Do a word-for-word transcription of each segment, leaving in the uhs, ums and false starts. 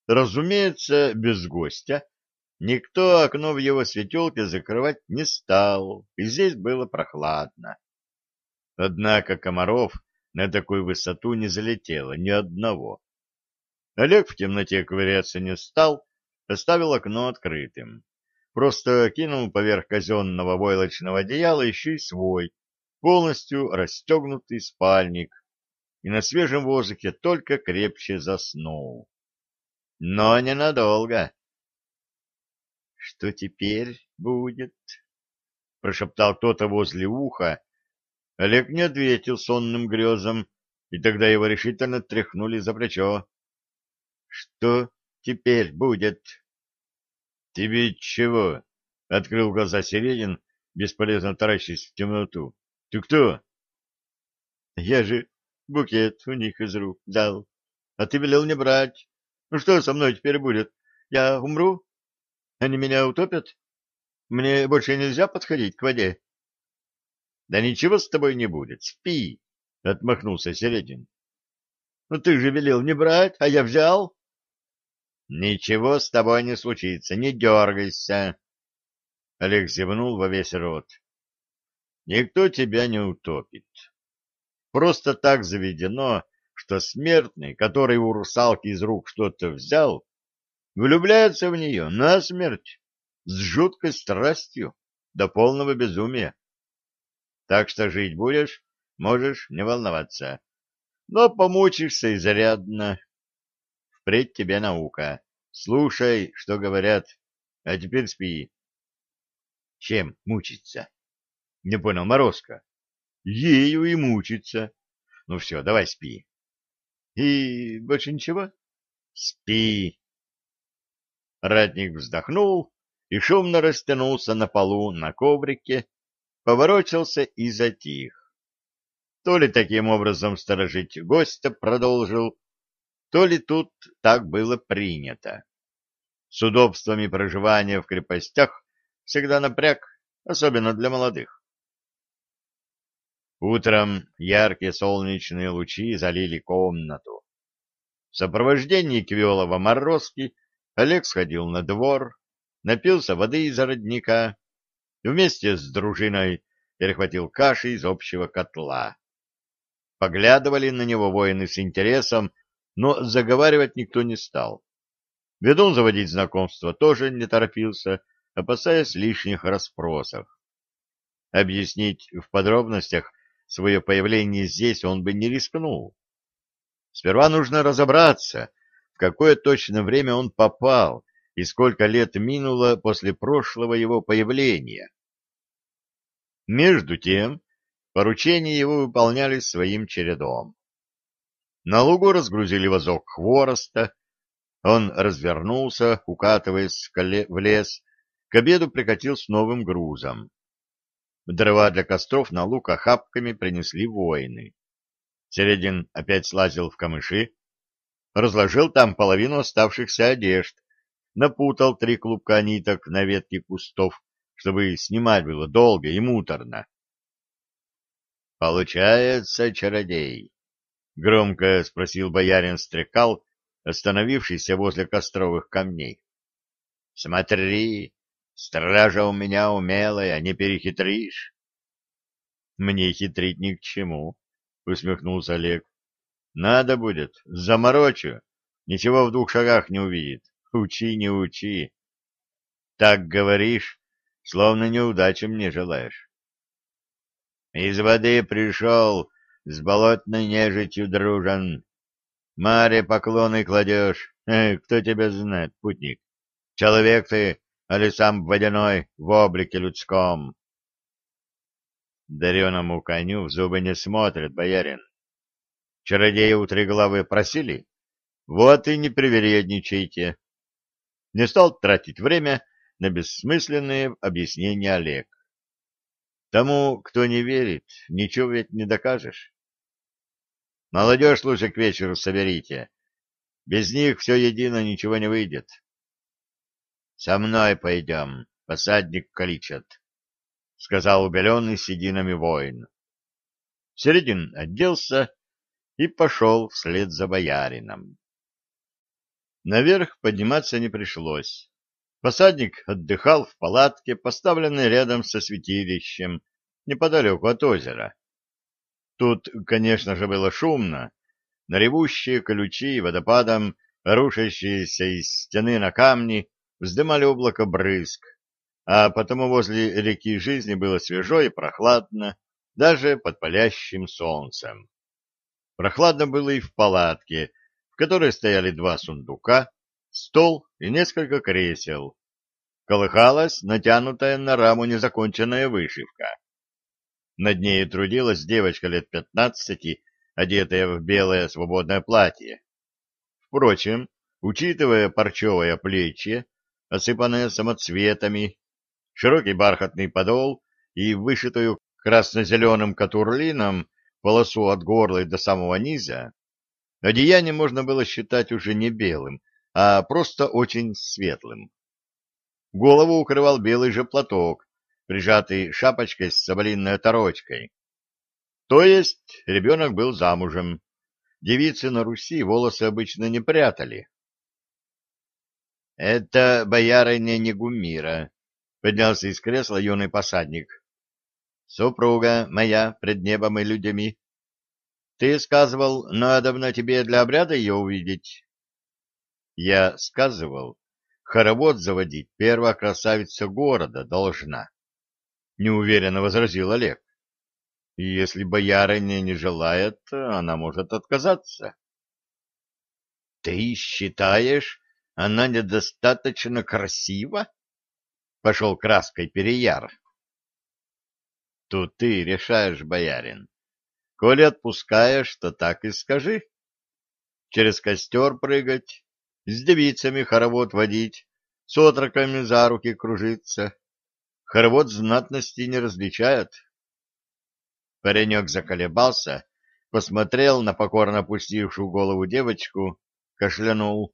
Разумеется, без гостя никто окно в его светелке закрывать не стал, и здесь было прохладно. Однако комаров на такую высоту не залетело ни одного. Олег в темноте ковыряться не стал, оставил окно открытым. Просто кинул поверх казенного войлочного одеяла еще и свой, полностью расстегнутый спальник, и на свежем воздухе только крепче заснул. Но ненадолго. — Что теперь будет? — прошептал кто-то возле уха. Олег не ответил сонным грезам, и тогда его решительно тряхнули за плечо. — Что теперь будет? — Тебе чего? — открыл глаза Середин, бесполезно таращясь в темноту. — Ты кто? — Я же букет у них из рук взял, а ты велел не брать. Ну что со мной теперь будет? Я умру? Они меня утопят? Мне больше нельзя подходить к воде? — Да ничего с тобой не будет, спи, — отмахнулся Середин. — Ну ты же велел не брать, а я взял. — Ничего с тобой не случится, не дергайся. Олег зевнул во весь рот. — Никто тебя не утопит. Просто так заведено, что смертный, который у русалки из рук что-то взял, влюбляется в нее насмерть, с жуткой страстью, до полного безумия. Так что жить будешь, можешь не волноваться. Но помучишься изрядно. Впредь тебе наука. Слушай, что говорят. А теперь спи. Чем мучиться? Не понял Морозко. Ею и мучиться. Ну все, давай спи. И больше ничего? Спи. Ратник вздохнул и шумно растянулся на полу на коврике, поворочился и затих. То ли таким образом сторожить гостя продолжил, то ли тут так было принято. С удобствами проживания в крепостях всегда напряг, особенно для молодых. Утром яркие солнечные лучи залили комнату. В сопровождении Квелова Морозки Олег сходил на двор, напился воды из родника и вместе с дружиной перехватил каши из общего котла. Поглядывали на него воины с интересом, но заговаривать никто не стал. Ведун заводить знакомство тоже не торопился, опасаясь лишних расспросов. Объяснить в подробностях свое появление здесь он бы не рискнул. Сперва нужно разобраться, в какое точно время он попал и сколько лет минуло после прошлого его появления. Между тем, поручения его выполнялись своим чередом. На лугу разгрузили вазок хвороста, он развернулся, укатываясь в лес, к обеду прикатил с новым грузом. Дрова для костров на луг охапками принесли воины. Середин опять слазил в камыши, разложил там половину оставшихся одежд, напутал три клубка ниток на ветке кустов, чтобы снимать было долго и муторно. — Получается, чародей? — громко спросил боярин Стрекал, остановившийся возле костровых камней. — Смотри, стража у меня умелая, не перехитришь. — Мне хитрить ни к чему, — усмехнулся Олег. — Надо будет, заморочу, ничего в двух шагах не увидит. Учи, не учи. Так говоришь, словно неудачи мне желаешь. Из воды пришел, с болотной нежитью дружен. Маре поклоны кладешь. Э, кто тебя знает, путник? Человек ты, али сам водяной в облике людском? Дареному коню в зубы не смотрят, боярин. Чародеи у Триглавы просили? Вот и не привередничайте. Не стал тратить время на бессмысленные объяснения Олег. Тому, кто не верит, ничего ведь не докажешь. Молодежь лучше к вечеру соберите. Без них все едино ничего не выйдет. — Со мной пойдем, посадник кличет, — сказал убеленный сединами воин. Середин оделся и пошел вслед за боярином. Наверх подниматься не пришлось. Посадник отдыхал в палатке, поставленной рядом со святилищем, неподалеку от озера. Тут, конечно же, было шумно, но ревущие ключи водопадом, рушащиеся из стены на камни, вздымали облако брызг, а потому возле реки жизни было свежо и прохладно, даже под палящим солнцем. Прохладно было и в палатке, в которой стояли два сундука, стол и несколько кресел. Колыхалась натянутая на раму незаконченная вышивка. Над ней трудилась девочка лет пятнадцати, одетая в белое свободное платье. Впрочем, учитывая парчевое плечье, осыпанное самоцветами, широкий бархатный подол и вышитую красно-зеленым катурлином полосу от горла и до самого низа, одеяние можно было считать уже не белым, а просто очень светлым. Голову укрывал белый же платок, прижатый шапочкой с соболиной оторочкой. То есть ребенок был замужем. Девицы на Руси волосы обычно не прятали. — Это боярыня Негумира, — поднялся из кресла юный посадник. — Супруга моя пред небом и людьми. Ты сказывал, надобно тебе для обряда ее увидеть. — Я сказывал, хоровод заводить первая красавица города должна, — неуверенно возразил Олег. — Если боярыня не желает, она может отказаться. — Ты считаешь, она недостаточно красива? — пошел краской Переяр. — Тут ты решаешь, боярин. Коли отпускаешь, то так и скажи. Через костер прыгать, с девицами хоровод водить, с отроками за руки кружиться. Хоровод знатности не различает. Паренек заколебался, посмотрел на покорно опустившую голову девочку, кашлянул.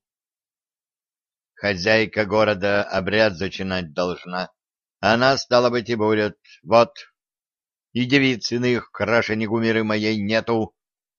Хозяйка города обряд зачинать должна. Она, стала быть, и будет. Вот. И девиц иных краше Негумиры моей нету.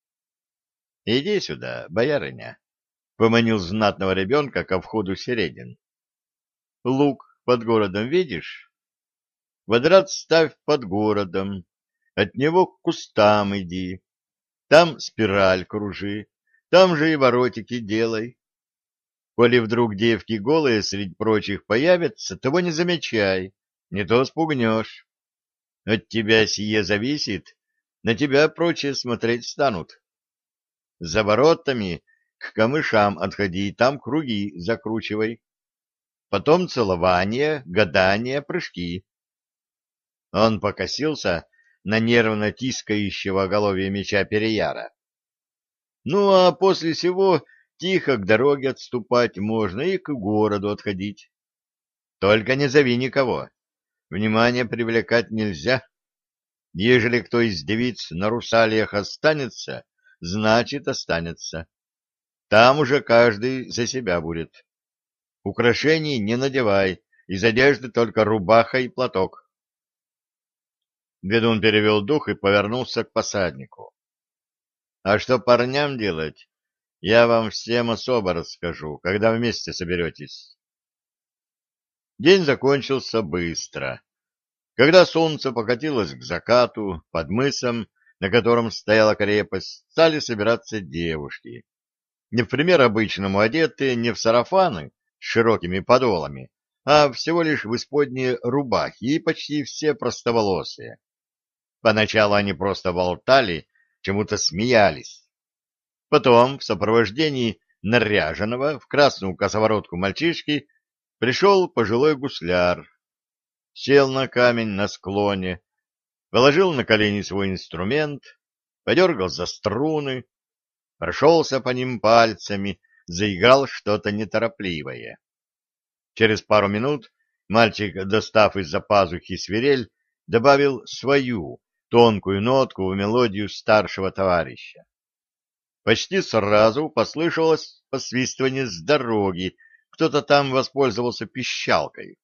— Иди сюда, боярыня, — поманил знатного ребенка ко входу Середин. — Луг под городом видишь? Квадрат ставь под городом, от него к кустам иди, там спираль кружи, там же и воротики делай. Коли вдруг девки голые среди прочих появятся, того не замечай, не то спугнешь. От тебя сие зависит, на тебя прочие смотреть станут. За воротами к камышам отходи, там круги закручивай. Потом целование, гадание, прыжки. Он покосился на нервно тискающего оголовье меча Переяра. Ну, а после сего тихо к дороге отступать можно и к городу отходить. Только не зови никого. Внимание привлекать нельзя. Ежели кто из девиц на русалиях останется, значит останется. Там уже каждый за себя будет. Украшений не надевай, из одежды только рубаха и платок. Ведун перевел дух и повернулся к посаднику. — А что парням делать, я вам всем особо расскажу, когда вместе соберетесь. День закончился быстро. Когда солнце покатилось к закату, под мысом, на котором стояла крепость, стали собираться девушки. Не в пример обычному одетые, не в сарафаны с широкими подолами, а всего лишь в исподние рубахи, и почти все простоволосые. Поначалу они просто болтали, чему-то смеялись. Потом, в сопровождении наряженного в красную косоворотку мальчишки, пришел пожилой гусляр, сел на камень на склоне, положил на колени свой инструмент, подергал за струны, прошелся по ним пальцами, заиграл что-то неторопливое. Через пару минут мальчик, достав из-за пазухи свирель, добавил свою тонкую нотку в мелодию старшего товарища. Почти сразу послышалось посвистывание с дороги, кто-то там воспользовался пищалкой.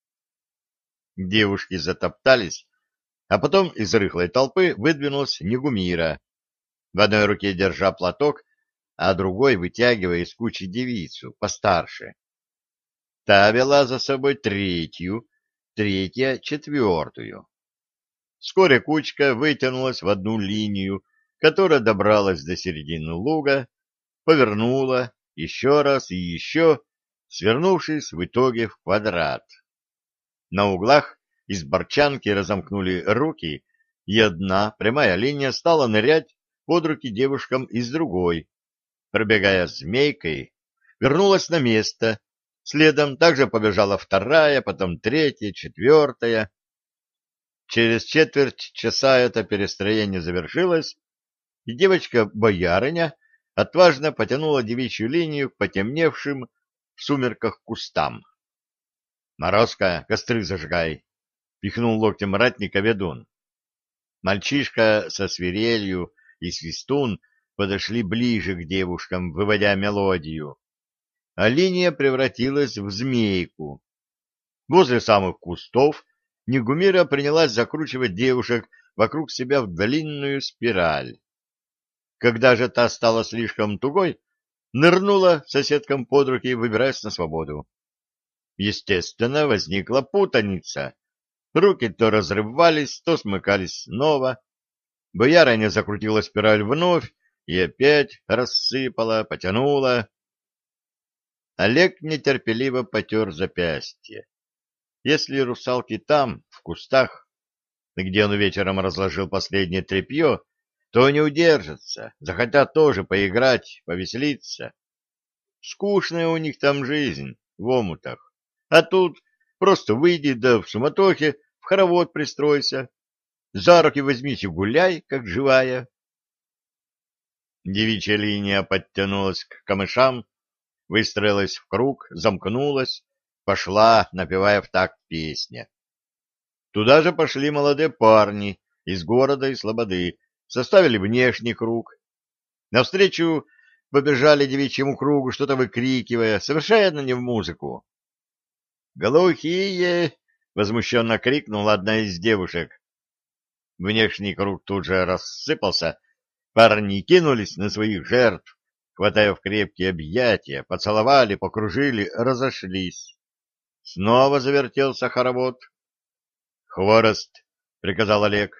Девушки затоптались, а потом из рыхлой толпы выдвинулась Негумира, в одной руке держа платок, а другой вытягивая из кучи девицу, постарше. Та вела за собой третью, третья — четвертую. Вскоре кучка вытянулась в одну линию, которая добралась до середины луга, повернула еще раз и еще, свернувшись в итоге в квадрат. На углах из борчанки разомкнули руки, и одна прямая линия стала нырять под руки девушкам из другой. Пробегая змейкой, вернулась на место, следом также побежала вторая, потом третья, четвертая. Через четверть часа это перестроение завершилось, и девочка-боярыня отважно потянула девичью линию к потемневшим в сумерках кустам. — Морозко, костры зажигай! — пихнул локтем ратника ведун. Мальчишка со свирелью и свистун подошли ближе к девушкам, выводя мелодию, а линия превратилась в змейку. Возле самых кустов Негумира принялась закручивать девушек вокруг себя в длинную спираль. Когда же та стала слишком тугой, нырнула соседкам под руки, выбираясь на свободу. Естественно, возникла путаница. Руки то разрывались, то смыкались снова. Боярыня закрутила спираль вновь и опять рассыпала, потянула. Олег нетерпеливо потер запястье. Если русалки там, в кустах, где он вечером разложил последнее тряпье, то не удержатся, захотят тоже поиграть, повеселиться. Скучная у них там жизнь, в омутах. А тут просто выйди да в суматохе в хоровод пристройся. За руки возьмись и гуляй, как живая. Девичья линия подтянулась к камышам, выстроилась в круг, замкнулась, пошла, напевая в такт песня. Туда же пошли молодые парни из города и слободы, составили внешний круг. Навстречу побежали девичьему кругу, что-то выкрикивая, совершенно не в музыку. «Глухие!» — возмущенно крикнула одна из девушек. Внешний круг тут же рассыпался, парни кинулись на своих жертв, хватая в крепкие объятия, поцеловали, покружили, разошлись. Снова завертелся хоровод. «Хворост!» — приказал Олег.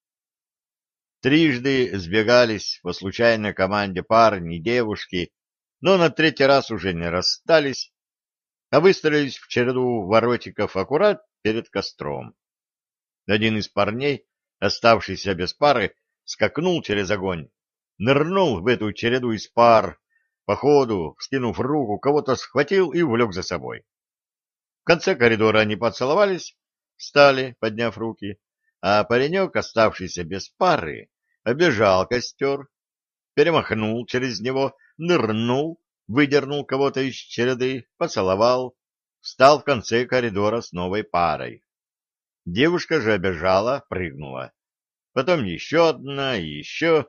Трижды сбегались по случайной команде парни и девушки, но на третий раз уже не расстались, а выстроились в череду воротиков аккурат перед костром. Один из парней, оставшийся без пары, скакнул через огонь, нырнул в эту череду из пар, по ходу, вскинув руку, кого-то схватил и увлек за собой. В конце коридора они поцеловались, встали, подняв руки, а паренек, оставшийся без пары, обежал костер, перемахнул через него, нырнул, выдернул кого-то из череды, поцеловал, встал в конце коридора с новой парой. Девушка же обежала, прыгнула. Потом еще одна и еще.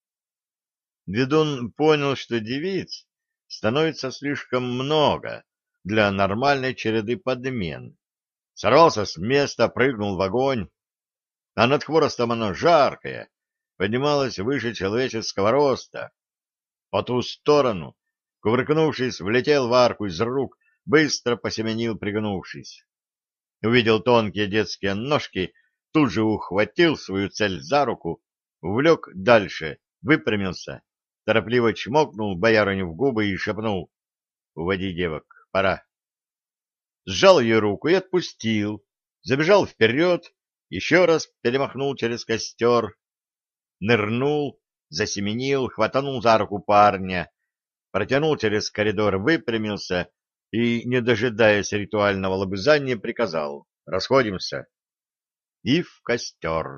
Ведун понял, что девиц становится слишком много для нормальной череды подмен. Сорвался с места, прыгнул в огонь, а над хворостом оно жаркое, поднималось выше человеческого роста. По ту сторону, кувыркнувшись, влетел в арку из рук, быстро посеменил, пригнувшись. Увидел тонкие детские ножки, тут же ухватил свою цель за руку, увлек дальше, выпрямился, торопливо чмокнул боярыню в губы и шепнул: «Уводи девок, пора». Сжал ее руку и отпустил, забежал вперед, еще раз перемахнул через костер, нырнул, засеменил, хватанул за руку парня, протянул через коридор, выпрямился и, не дожидаясь ритуального лобызания, приказал: «Расходимся». И в костер.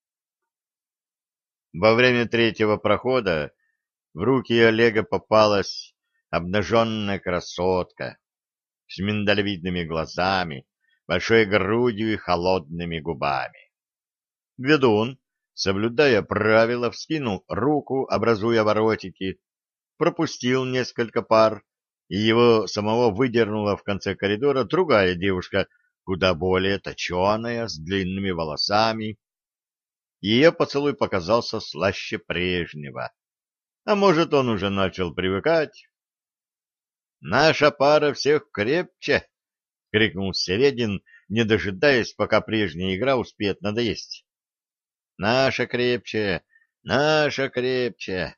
Во время третьего прохода в руки Олега попалась обнаженная красотка с миндалевидными глазами, большой грудью и холодными губами. Ведун, соблюдая правила, вскинул руку, образуя воротики, пропустил несколько пар, и его самого выдернула в конце коридора другая девушка, куда более точеная, с длинными волосами. Ее поцелуй показался слаще прежнего. а может, он уже начал привыкать. «Наша пара всех крепче!» — крикнул Середин, не дожидаясь, пока прежняя игра успеет надоесть. «Наша крепче! Наша крепче!»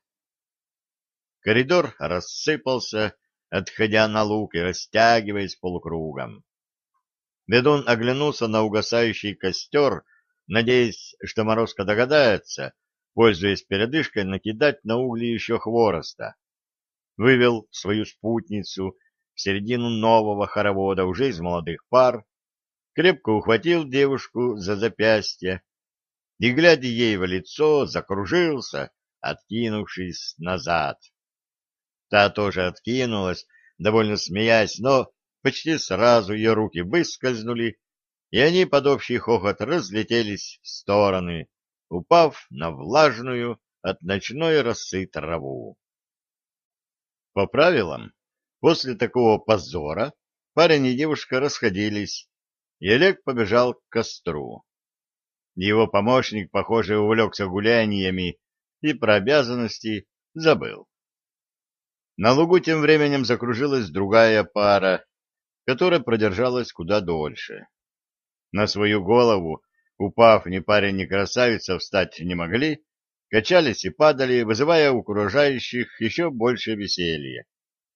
Коридор рассыпался, отходя на луг и растягиваясь полукругом. Ведун оглянулся на угасающий костер, надеясь, что Морозко догадается, пользуясь передышкой, накидать на угли еще хвороста. Вывел свою спутницу в середину нового хоровода уже из молодых пар, крепко ухватил девушку за запястье и, глядя ей в лицо, закружился, откинувшись назад. Та тоже откинулась, довольно смеясь, но почти сразу ее руки выскользнули, и они под общий хохот разлетелись в стороны, упав на влажную от ночной росы траву. По правилам, после такого позора парень и девушка расходились, и Олег побежал к костру. Его помощник, похоже, увлекся гуляниями и про обязанности забыл. На лугу тем временем закружилась другая пара, которая продержалась куда дольше. На свою голову, упав ни парень, ни красавица, встать не могли, качались и падали, вызывая у окружающих еще больше веселья.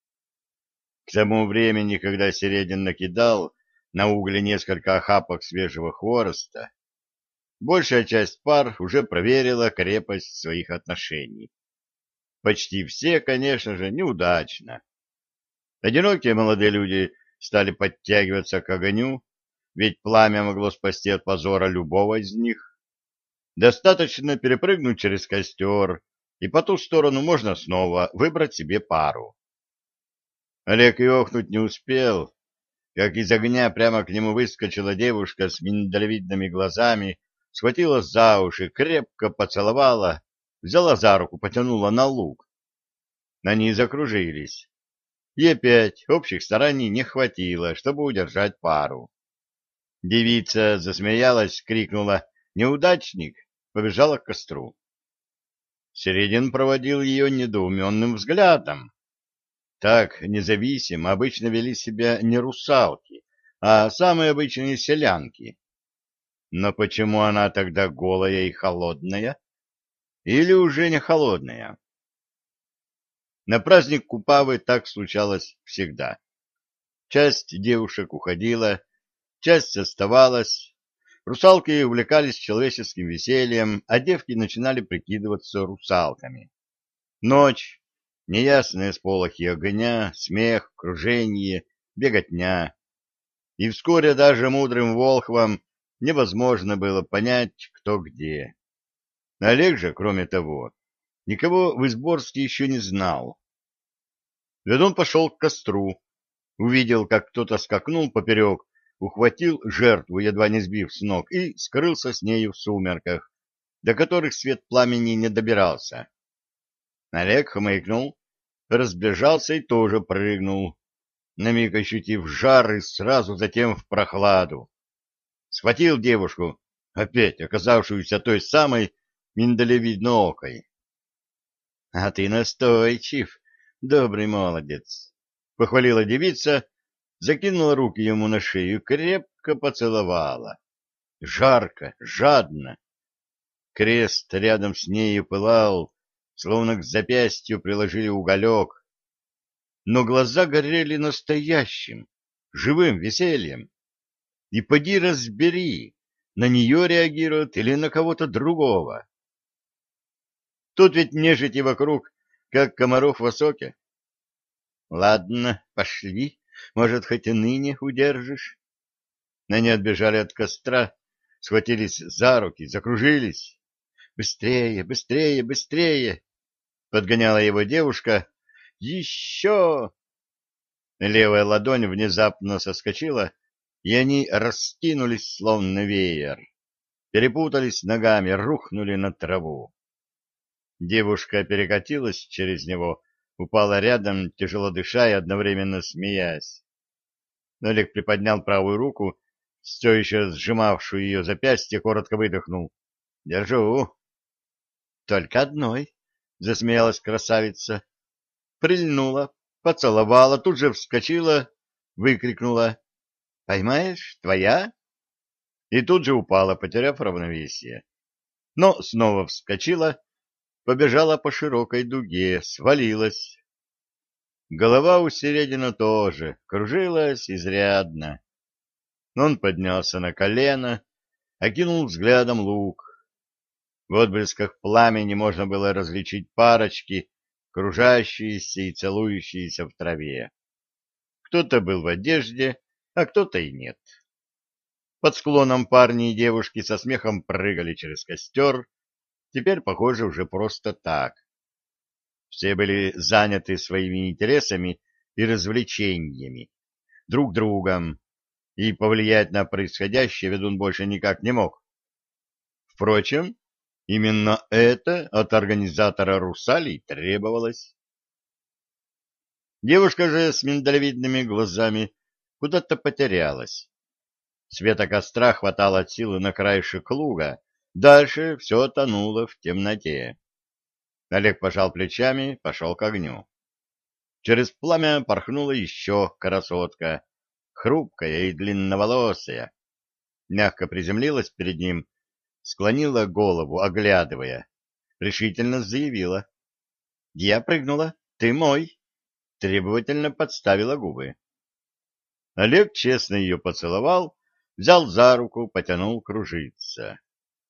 К тому времени, когда Середин накидал на угли несколько охапок свежего хвороста, большая часть пар уже проверила крепость своих отношений. Почти все, конечно же, неудачно. Одинокие молодые люди стали подтягиваться к огню, ведь пламя могло спасти от позора любого из них. Достаточно перепрыгнуть через костер, и по ту сторону можно снова выбрать себе пару. Олег и охнуть не успел, как из огня прямо к нему выскочила девушка с миндалевидными глазами, схватила за уши, крепко поцеловала, взяла за руку, потянула на луг. Они закружились. И опять общих стараний не хватило, чтобы удержать пару. Девица засмеялась, крикнула «Неудачник!», побежала к костру. Середин проводил ее недоуменным взглядом. Так независимо обычно вели себя не русалки, а самые обычные селянки. Но почему она тогда голая и холодная? Или уже не холодная? На праздник Купавы так случалось всегда. Часть девушек уходила, часть оставалась. Русалки увлекались человеческим весельем, а девки начинали прикидываться русалками. Ночь, неясные сполохи огня, смех, кружение, беготня. И вскоре даже мудрым волхвам невозможно было понять, кто где. Олег же, кроме того, никого в Изборске еще не знал. Ведун пошел к костру, увидел, как кто-то скакнул поперек, ухватил жертву, едва не сбив с ног, и скрылся с нею в сумерках, до которых свет пламени не добирался. Олег хмыкнул, разбежался и тоже прыгнул, на миг ощутив жар и сразу затем в прохладу. Схватил девушку, опять оказавшуюся той самой миндалевидноокой. — А ты настойчив, добрый молодец! — похвалила девица, закинула руки ему на шею и крепко поцеловала. Жарко, жадно. Крест рядом с нею пылал, словно к запястью приложили уголек. Но глаза горели настоящим, живым весельем. И поди разбери, на нее реагирует или на кого-то другого. Тут ведь нежити вокруг, как комаров в осоке. Ладно, пошли, может, хоть и ныне удержишь. Они отбежали от костра, схватились за руки, закружились. Быстрее, быстрее, быстрее! Подгоняла его девушка. Еще! Левая ладонь внезапно соскочила, и они раскинулись, словно веер. Перепутались ногами, рухнули на траву. Девушка перекатилась через него, упала рядом, тяжело дыша и одновременно смеясь. Олег приподнял правую руку, все еще сжимавшую ее запястье, коротко выдохнул. — Держу. — Только одной. — засмеялась красавица. Прильнула, поцеловала, тут же вскочила, выкрикнула: «Поймаешь? Твоя?» И тут же упала, потеряв равновесие. Но снова вскочила, побежала по широкой дуге, свалилась. Голова у Середина тоже кружилась изрядно. Он поднялся на колено, окинул взглядом луг. В отблесках пламени можно было различить парочки, кружащиеся и целующиеся в траве. Кто-то был в одежде, а кто-то и нет. Под склоном парни и девушки со смехом прыгали через костер, теперь, похоже, уже просто так. Все были заняты своими интересами и развлечениями, друг другом, и повлиять на происходящее ведун больше никак не мог. Впрочем, именно это от организатора «Русалей» требовалось. Девушка же с миндалевидными глазами куда-то потерялась. Света костра хватало от силы на краешек луга, дальше все тонуло в темноте. Олег пожал плечами, пошел к огню. Через пламя порхнула еще красотка, хрупкая и длинноволосая. Мягко приземлилась перед ним, склонила голову, оглядывая, решительно заявила: «Я прыгнула, ты мой», требовательно подставила губы. Олег честно ее поцеловал, взял за руку, потянул кружиться.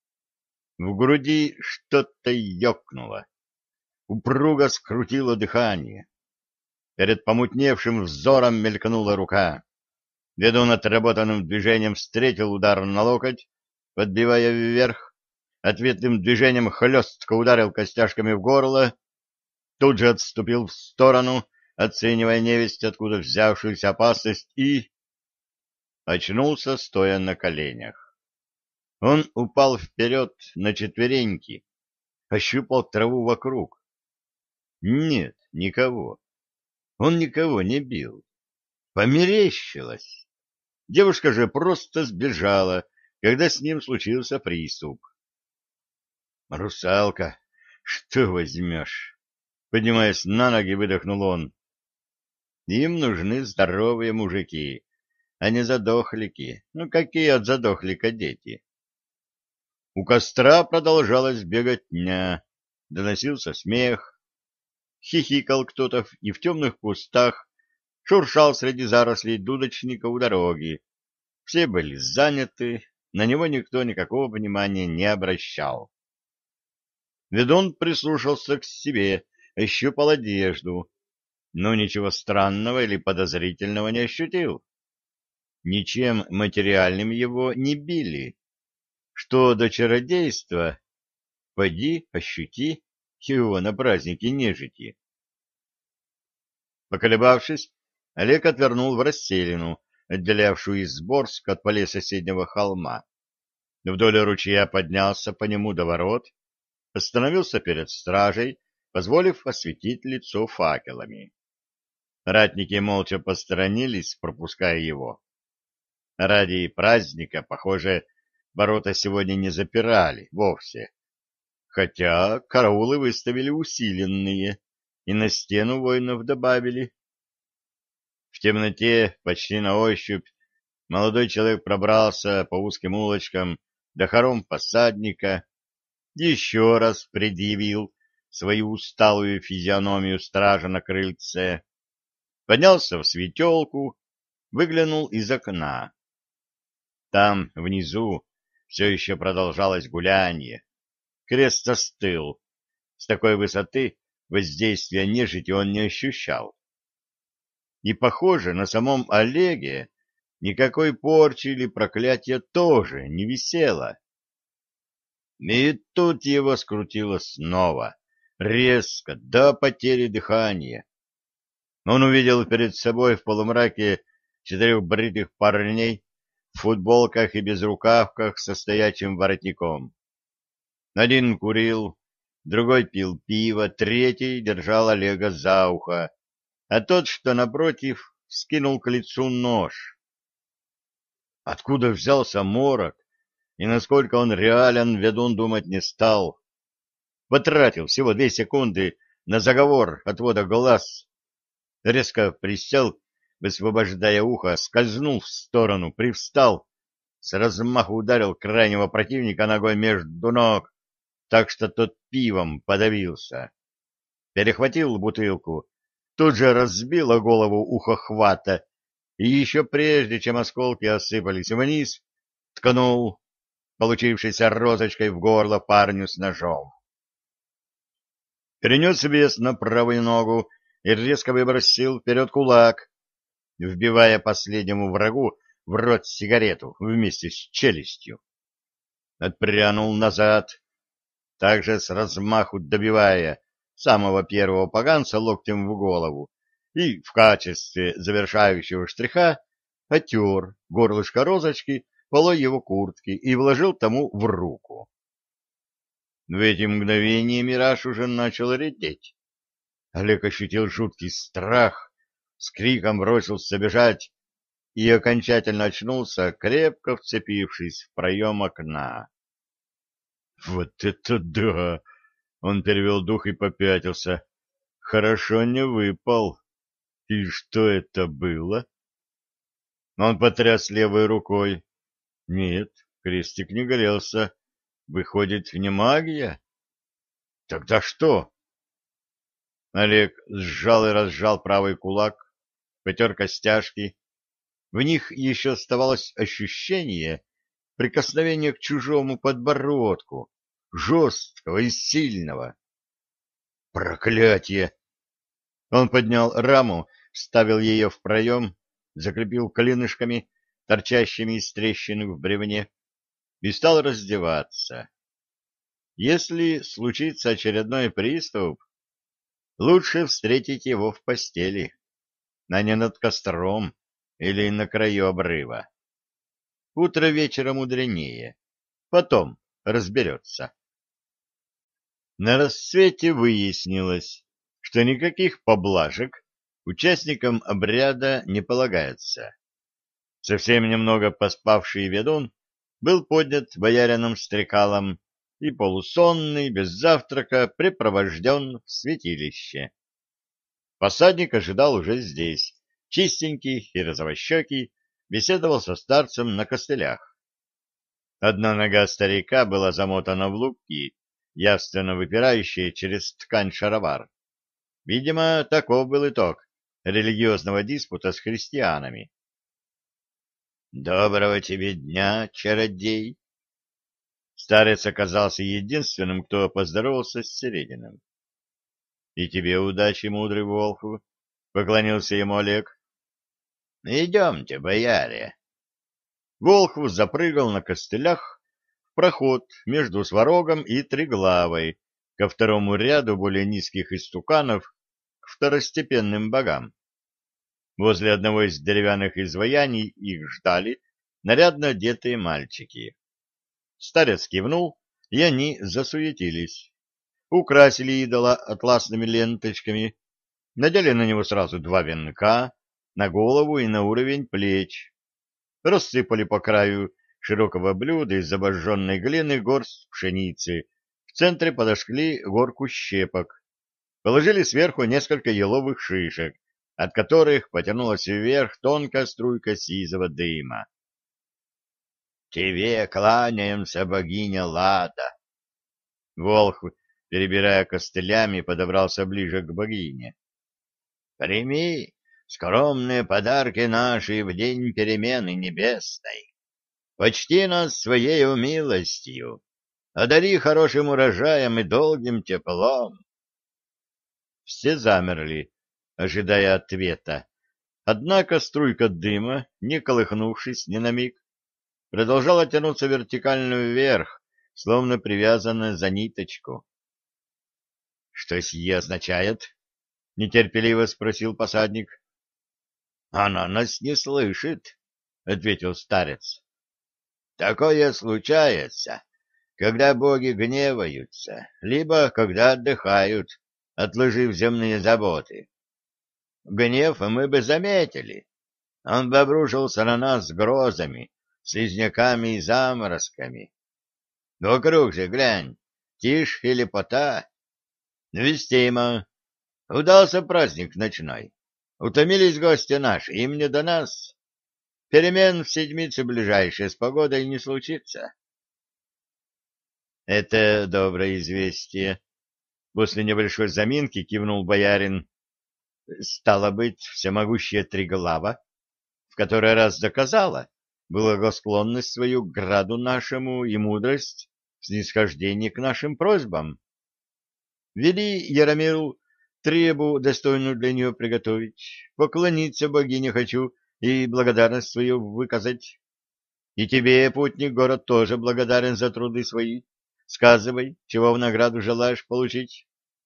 В груди что-то ёкнуло. Упруго скрутило дыхание. Перед помутневшим взором мелькнула рука. Ведун отработанным движением встретил удар на локоть, подбивая вверх, ответным движением хлестко ударил костяшками в горло, тут же отступил в сторону, оценивая невесть откуда взявшуюся опасность, и очнулся, стоя на коленях. Он упал вперед на четвереньки, ощупал траву вокруг. Нет, никого. Он никого не бил. Померещилось. Девушка же просто сбежала, когда с ним случился приступ. «Русалка, что возьмешь?» Поднимаясь на ноги, выдохнул он. «Им нужны здоровые мужики, а не задохлики. Ну, какие от задохлика дети?» У костра продолжалась беготня, доносился смех. Хихикал кто-то и в темных кустах шуршал среди зарослей дудочника у дороги. Все были заняты, на него никто никакого внимания не обращал. Ведун прислушался к себе, ощупал одежду, но ничего странного или подозрительного не ощутил. Ничем материальным его не били. Что до чародейства, поди, ощути его на празднике нежити. Поколебавшись, Олег отвернул в расселину, отделявшую Изборск от полей соседнего холма. Вдоль ручья поднялся по нему до ворот, остановился перед стражей, позволив осветить лицо факелами. Ратники молча посторонились, пропуская его. Ради праздника, похоже, ворота сегодня не запирали вовсе, хотя караулы выставили усиленные и на стену воинов добавили. В темноте, почти на ощупь, молодой человек пробрался по узким улочкам до хором посадника, еще раз предъявил свою усталую физиономию стража на крыльце, поднялся в светелку, выглянул из окна. Там, внизу, все еще продолжалось гулянье. Крест остыл. С такой высоты воздействия нежити он не ощущал. И, похоже, на самом Олеге никакой порчи или проклятия тоже не висело. И тут его скрутило снова, резко, до потери дыхания. Он увидел перед собой в полумраке четырех бритых парней в футболках и безрукавках со стоячим воротником. Один курил, другой пил пиво, третий держал Олега за ухо, а тот, что напротив, скинул к лицу нож. Откуда взялся морок и насколько он реален, ведун думать не стал. потратил всего две секунды на заговор отвода глаз. Резко присел, высвобождая ухо, скользнул в сторону, привстал, с размаху ударил крайнего противника ногой между ног, так что тот пивом подавился. Перехватил бутылку, тут же разбила голову ухохвата, и еще прежде, чем осколки осыпались вниз, ткнул получившейся розочкой в горло парню с ножом. Перенес вес на правую ногу и резко выбросил вперед кулак, вбивая последнему врагу в рот сигарету вместе с челюстью. Отпрянул назад, также с размаху добивая самого первого поганца локтем в голову, и в качестве завершающего штриха отер горлышко розочки полой его куртки и вложил тому в руку. В эти мгновения мираж уже начал редеть. Олег ощутил жуткий страх, с криком бросился бежать и окончательно очнулся, крепко вцепившись в проем окна. «Вот это да!» — он перевел дух и попятился. «Хорошо не выпал. И что это было?» Он потряс левой рукой. Нет, крестик не горелся. Выходит, не магия? Тогда что? Олег сжал и разжал правый кулак, потер костяшки. В них еще оставалось ощущение прикосновения к чужому подбородку, жесткого и сильного. Проклятие! Он поднял раму, вставил ее в проем, закрепил клинышками, торчащими из трещины в бревне, и стал раздеваться. Если случится очередной приступ, лучше встретить его в постели, а не над костром или на краю обрыва. Утро вечера мудренее, потом разберется. На рассвете выяснилось, что никаких поблажек участникам обряда не полагается. Совсем немного поспавший ведун был поднят боярином Стрекалом и полусонный, без завтрака, препровожден в святилище. Посадник ожидал уже здесь, чистенький и розовощекий, беседовал со старцем на костылях. Одна нога старика была замотана в лупки, явственно выпирающие через ткань шаровар. Видимо, таков был итог религиозного диспута с христианами. «Доброго тебе дня, чародей!» Старец оказался единственным, кто поздоровался с Серединым. «И тебе удачи, мудрый Волхв!» — поклонился ему Олег. «Идемте, бояре!» Волхв запрыгал на костылях в проход между Сварогом и Триглавой ко второму ряду более низких истуканов к второстепенным богам. Возле одного из деревянных изваяний их ждали нарядно одетые мальчики. Старец кивнул, и они засуетились. Украсили идола атласными ленточками, надели на него сразу два венка, на голову и на уровень плеч, рассыпали по краю широкого блюда из обожженной глины горсть пшеницы, в центре подожгли горку щепок, положили сверху несколько еловых шишек, от которых потянулась вверх тонкая струйка сизого дыма. «Тебе кланяемся, богиня Лада!» Волхв, перебирая костылями, подобрался ближе к богине. «Прими скромные подарки наши в день перемены небесной. Почти нас своей милостью, одари хорошим урожаем и долгим теплом». Все замерли, ожидая ответа. Однако струйка дыма, не колыхнувшись ни на миг, продолжала тянуться вертикально вверх, словно привязанная за ниточку. — Что сие означает? — нетерпеливо спросил посадник. — Она нас не слышит, — ответил старец. — Такое случается, когда боги гневаются, либо когда отдыхают, отложив земные заботы. Гнев мы бы заметили. Он бы обрушился на нас с грозами, слизняками и заморозками. Вокруг же глянь, тишь и лепота. Вестимо. Удался праздник ночной. Утомились гости наши, им не до нас. Перемен в седмице ближайшей с погодой не случится. Это доброе известие. После небольшой заминки кивнул боярин. Стало быть, всемогущая Триглава в который раз доказала благосклонность свою к граду нашему и мудрость в снисхождении к нашим просьбам. Вели Яромиру требу достойную для нее приготовить, поклониться богине хочу и благодарность свою выказать. И тебе, путник, город тоже благодарен за труды свои. Сказывай, чего в награду желаешь получить.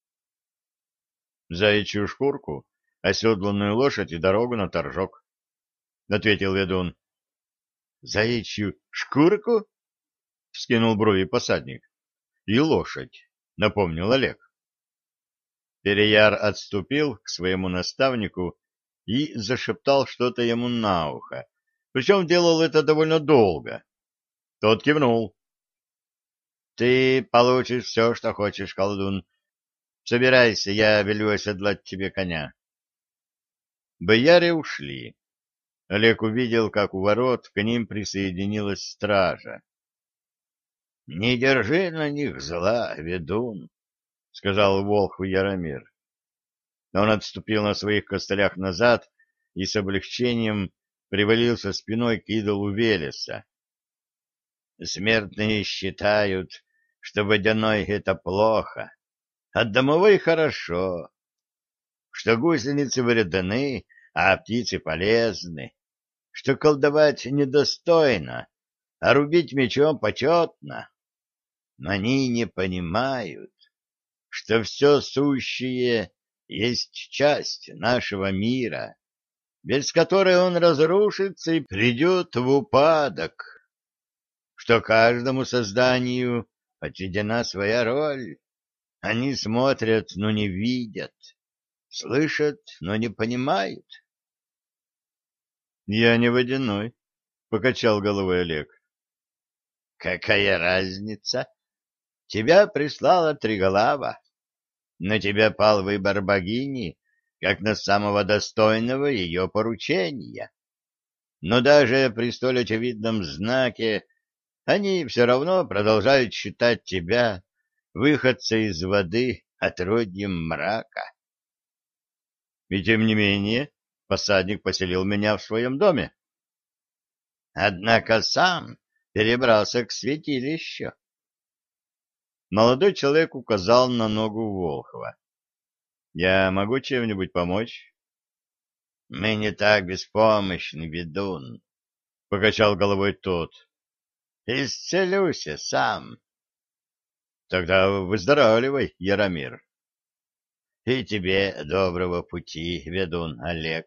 Заячью шкурку, оседланную лошадь и дорогу на торжок, — ответил ведун. — Заячью шкурку? — вскинул брови посадник. — И лошадь, — напомнил Олег. Переяр отступил к своему наставнику и зашептал что-то ему на ухо, причем делал это довольно долго. Тот кивнул. — Ты получишь все, что хочешь, колдун. Собирайся, я велю оседлать тебе коня. Бояре ушли. Олег увидел, как у ворот к ним присоединилась стража. — Не держи на них зла, ведун, — сказал волхву Яромир. Он отступил на своих костылях назад и с облегчением привалился спиной к идолу Велеса. Смертные считают, что водяной — это плохо, а домовой — хорошо, что гусеницы вредны, а птицы полезны, что колдовать недостойно, а рубить мечом почетно. Но они не понимают, что все сущее есть часть нашего мира, без которой он разрушится и придет в упадок, что каждому созданию отведена своя роль. Они смотрят, но не видят, слышат, но не понимают. — Я не водяной, — покачал головой Олег. — Какая разница? Тебя прислала Триглава. На тебя пал выбор богини, как на самого достойного ее поручения. Но даже при столь очевидном знаке они все равно продолжают считать тебя выходца из воды отродьем мрака. И тем не менее посадник поселил меня в своем доме. Однако сам перебрался к святилищу. Молодой человек указал на ногу Волхова. — Я могу чем-нибудь помочь? — Мы не так беспомощны, ведун, — покачал головой тот. — Исцелюся сам. — Тогда выздоравливай, Яромир. — И тебе доброго пути, ведун Олег.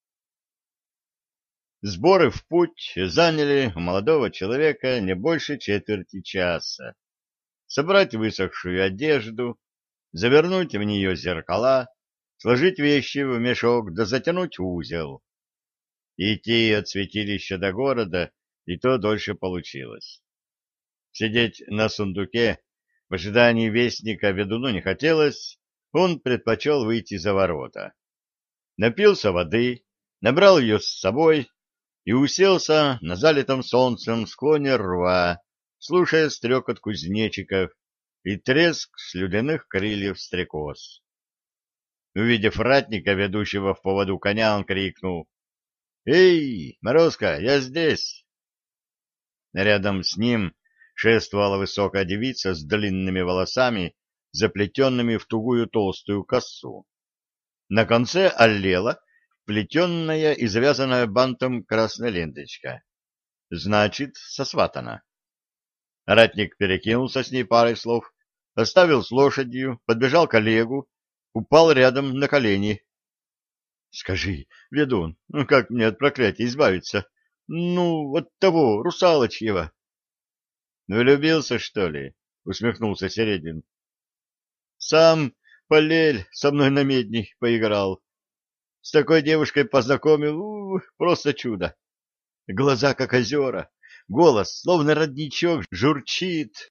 Сборы в путь заняли у молодого человека не больше четверти часа. Собрать высохшую одежду, завернуть в нее зеркала, сложить вещи в мешок да затянуть узел. Идти от святилища до города и то дольше получилось. Сидеть на сундуке в ожидании вестника ведуну не хотелось, он предпочел выйти за ворота. Напился воды, набрал ее с собой и уселся на залитом солнцем склоне рва, слушая стрекот кузнечиков и треск слюдяных крыльев стрекоз. Увидев ратника, ведущего в поводу коня, он крикнул: — Эй, Морозко, я здесь! Рядом с ним шествовала высокая девица с длинными волосами, заплетенными в тугую толстую косу. На конце олела плетенная и завязанная бантом красная ленточка. Значит, сосватана. Ратник перекинулся с ней парой слов, оставил с лошадью, подбежал к Олегу, упал рядом на колени. — Скажи, ведун, ну как мне от проклятия избавиться? Ну, от того, русалочьего. — Влюбился, что ли? — усмехнулся Середин. — Сам Полель со мной на медни поиграл. С такой девушкой познакомил, у, просто чудо. Глаза, как озера, голос, словно родничок, журчит.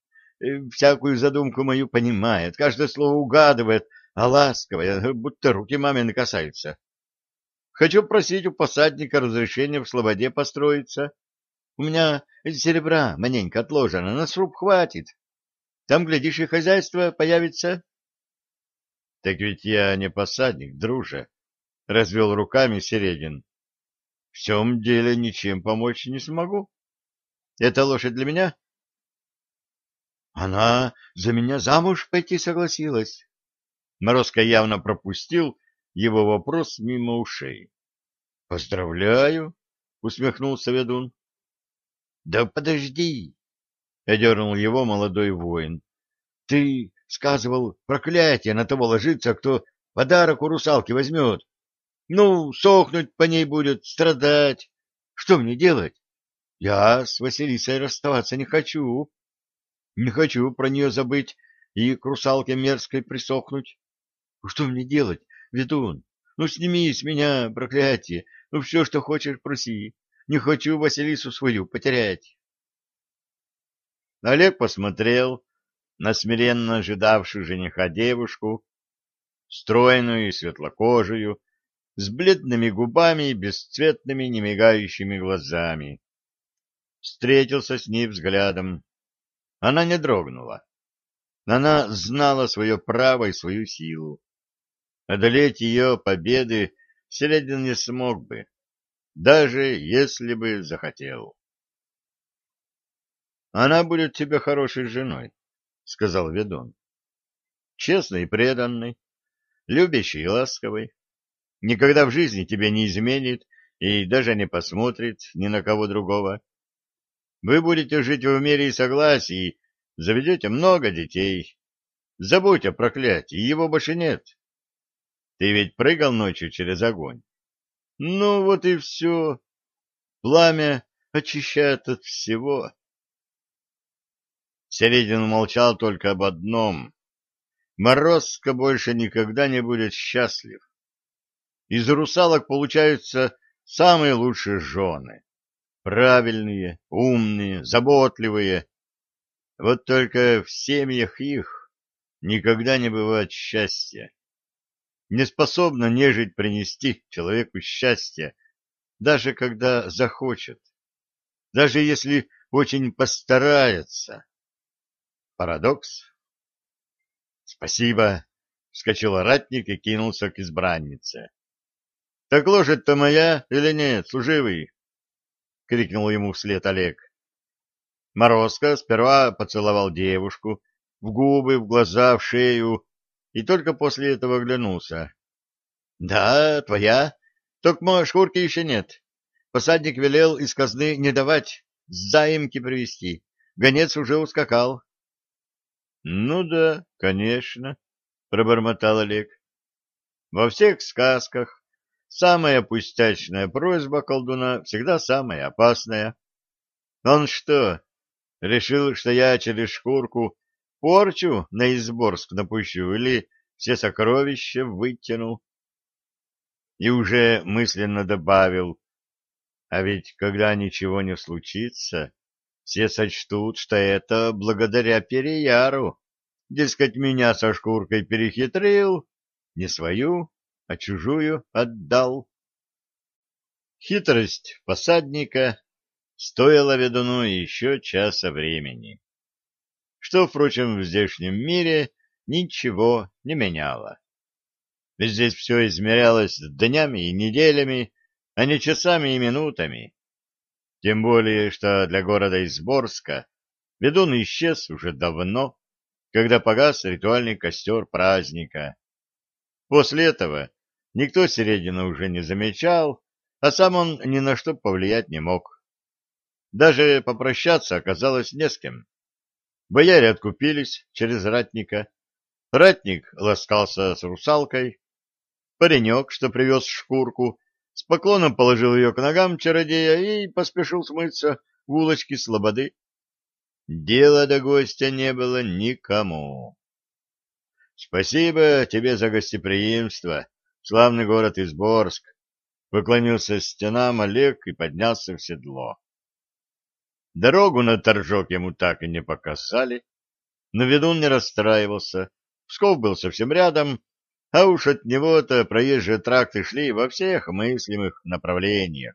э, всякую задумку мою понимает, каждое слово угадывает, а ласковая, будто руки мамины касаются. Хочу просить у посадника разрешения в слободе построиться. У меня серебра маленько отложено, на сруб хватит. Там, глядишь, и хозяйство появится. — Так ведь я не посадник, друже, — развел руками Середин. — В всем деле ничем помочь не смогу. Это лошадь для меня? — Она за меня замуж пойти согласилась. Морозко явно пропустил его вопрос мимо ушей. — Поздравляю, — усмехнулся ведун. — Да подожди, — одернул его молодой воин. — Ты сказывал, проклятие на того ложится, кто подарок у русалки возьмет. Ну, сохнуть по ней будет, страдать. Что мне делать? Я с Василисой расставаться не хочу. Не хочу про нее забыть и к русалке мерзкой присохнуть. Что мне делать, ведун? Ну, сними с меня проклятие. Ну, все, что хочешь, проси. Не хочу Василису свою потерять. Олег посмотрел на смиренно ожидавшую жениха девушку, стройную и светлокожую, с бледными губами и бесцветными немигающими глазами. Встретился с ней взглядом. Она не дрогнула. Она знала свое право и свою силу. Одолеть ее победы Середин не смог бы, даже если бы захотел. «Она будет тебе хорошей женой», — сказал ведун. «Честной и преданной, любящей и ласковой. Никогда в жизни тебе не изменит и даже не посмотрит ни на кого другого. Вы будете жить в мире и согласии, заведете много детей. Забудь о проклятии, его больше нет. Ты ведь прыгал ночью через огонь. Ну вот и все. Пламя очищает от всего». Середин молчал только об одном. Морозко больше никогда не будет счастлив. Из русалок получаются самые лучшие жены. Правильные, умные, заботливые. Вот только в семьях их никогда не бывает счастья. Не способна нежить принести человеку счастье, даже когда захочет, даже если очень постарается. Парадокс? — Спасибо, — вскочил ратник и кинулся к избраннице. — Так лошадь-то моя или нет, служивый? — крикнул ему вслед Олег. Морозко сперва поцеловал девушку в губы, в глаза, в шею, и только после этого оглянулся. — Да, твоя. Только шкурки еще нет. Посадник велел из казны не давать, с заимки привезти. Гонец уже ускакал. — Ну да, конечно, — пробормотал Олег. Во всех сказках самая пустячная просьба колдуна всегда самая опасная. Он что, решил, что я через шкурку порчу на Изборск напущу или все сокровища вытяну? И уже мысленно добавил, а ведь когда ничего не случится, все сочтут, что это благодаря Переяру. Дескать, меня со шкуркой перехитрил, не свою, а чужую отдал. Хитрость посадника стоила ведуну еще часа времени, что, впрочем, в здешнем мире ничего не меняло. Здесь все измерялось днями и неделями, а не часами и минутами. Тем более, что для города Изборска ведун исчез уже давно, когда погас ритуальный костер праздника. После этого никто Середина уже не замечал, а сам он ни на что повлиять не мог. Даже попрощаться оказалось не с кем. Бояре откупились через ратника. Ратник ласкался с русалкой. Паренек, что привез шкурку, с поклоном положил ее к ногам чародея и поспешил смыться в улочки слободы. Дела до гостя не было никому. — Спасибо тебе за гостеприимство, славный город Изборск, — поклонился стенам Олег и поднялся в седло. Дорогу на торжок ему так и не показали. Но ведун не расстраивался. Псков был совсем рядом, а уж от него-то проезжие тракты шли во всех мыслимых направлениях.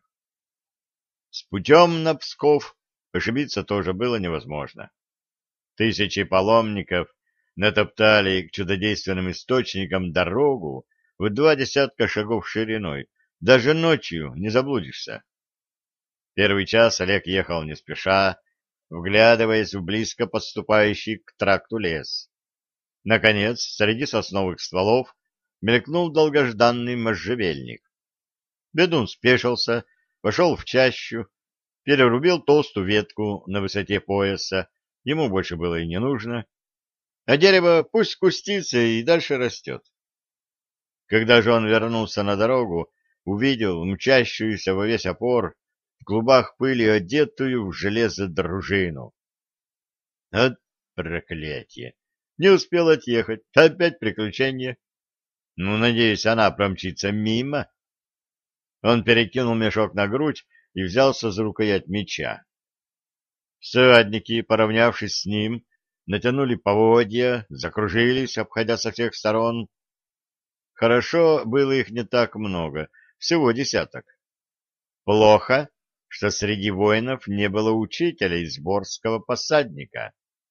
С путем на Псков ошибиться тоже было невозможно. Тысячи паломников натоптали к чудодейственным источникам дорогу в два десятка шагов шириной. Даже ночью не заблудишься. Первый час Олег ехал не спеша, вглядываясь в близко подступающий к тракту лес. Наконец, среди сосновых стволов мелькнул долгожданный можжевельник. Ведун спешился, пошел в чащу, перерубил толстую ветку на высоте пояса, ему больше было и не нужно, а дерево пусть кустится и дальше растет. Когда же он вернулся на дорогу, увидел мчащуюся во весь опор в клубах пыли одетую в железо дружину. От проклятие! Не успел отъехать, опять приключение. Ну, надеюсь, она промчится мимо. Он перекинул мешок на грудь и взялся за рукоять меча. Всадники, поравнявшись с ним, натянули поводья, закружились, обходя со всех сторон. Хорошо, было их не так много, всего десяток. Плохо, что среди воинов не было учителя из Борского посадника.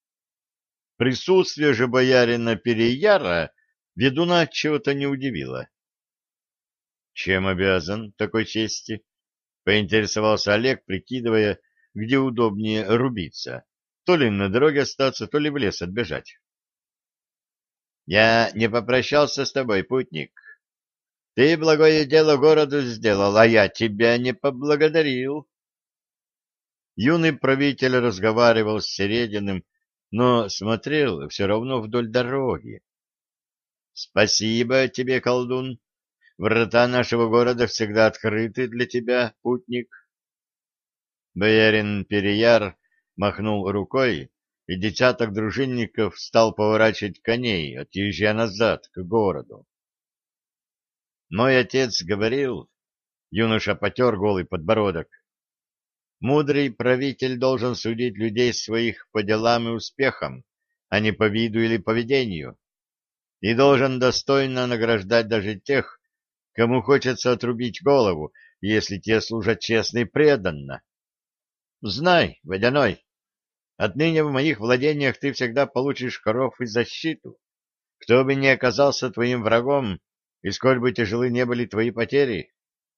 Присутствие же боярина Переяра ведуна чего-то не удивило. — Чем обязан такой чести? — поинтересовался Олег, прикидывая, где удобнее рубиться. То ли на дороге остаться, то ли в лес отбежать. — Я не попрощался с тобой, путник. Ты благое дело городу сделал, а я тебя не поблагодарил. Юный правитель разговаривал с Серединым, но смотрел все равно вдоль дороги. — Спасибо тебе, колдун. Врата нашего города всегда открыты для тебя, путник. Боярин Переяр махнул рукой, и десяток дружинников стал поворачивать коней, отъезжая назад к городу. Мой отец говорил, юноша потер голый подбородок, мудрый правитель должен судить людей своих по делам и успехам, а не по виду или поведению, и должен достойно награждать даже тех, кому хочется отрубить голову, если те служат честно и преданно. Знай, Водяной, отныне в моих владениях ты всегда получишь коров и защиту. Кто бы ни оказался твоим врагом, и сколь бы тяжелы не были твои потери.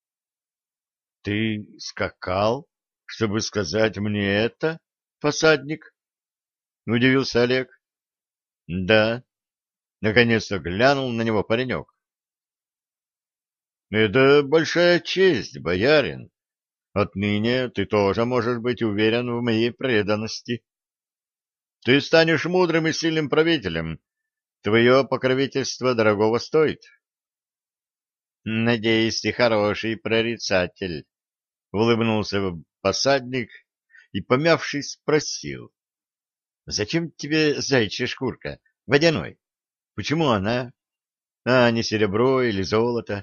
— Ты скакал, чтобы сказать мне это, посадник? — удивился Олег. — Да. Наконец-то глянул на него паренек. — Это большая честь, боярин. Отныне ты тоже можешь быть уверен в моей преданности. Ты станешь мудрым и сильным правителем. Твое покровительство дорогого стоит. — Надеюсь, ты хороший прорицатель, — улыбнулся посадник и, помявшись, спросил. — Зачем тебе заячья шкурка, Водяной? Почему она, а не серебро или золото?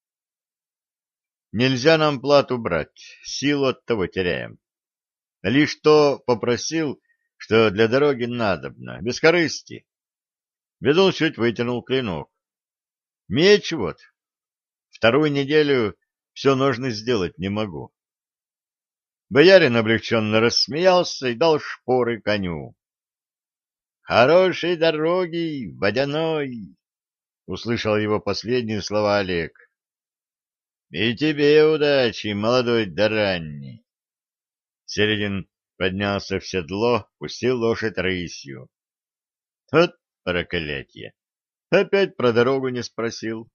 — Нельзя нам плату брать, силу от того теряем. Лишь то попросил, что для дороги надобно, без корысти. Ведун чуть вытянул клинок. Меч вот. Вторую неделю все нужно сделать не могу. Боярин облегченно рассмеялся и дал шпоры коню. — Хорошей дороги, Водяной! — услышал его последние слова Олег. — И тебе удачи, молодой да ранний. Середин поднялся в седло, пустил лошадь рысью. Вот проклятие! Опять про дорогу не спросил.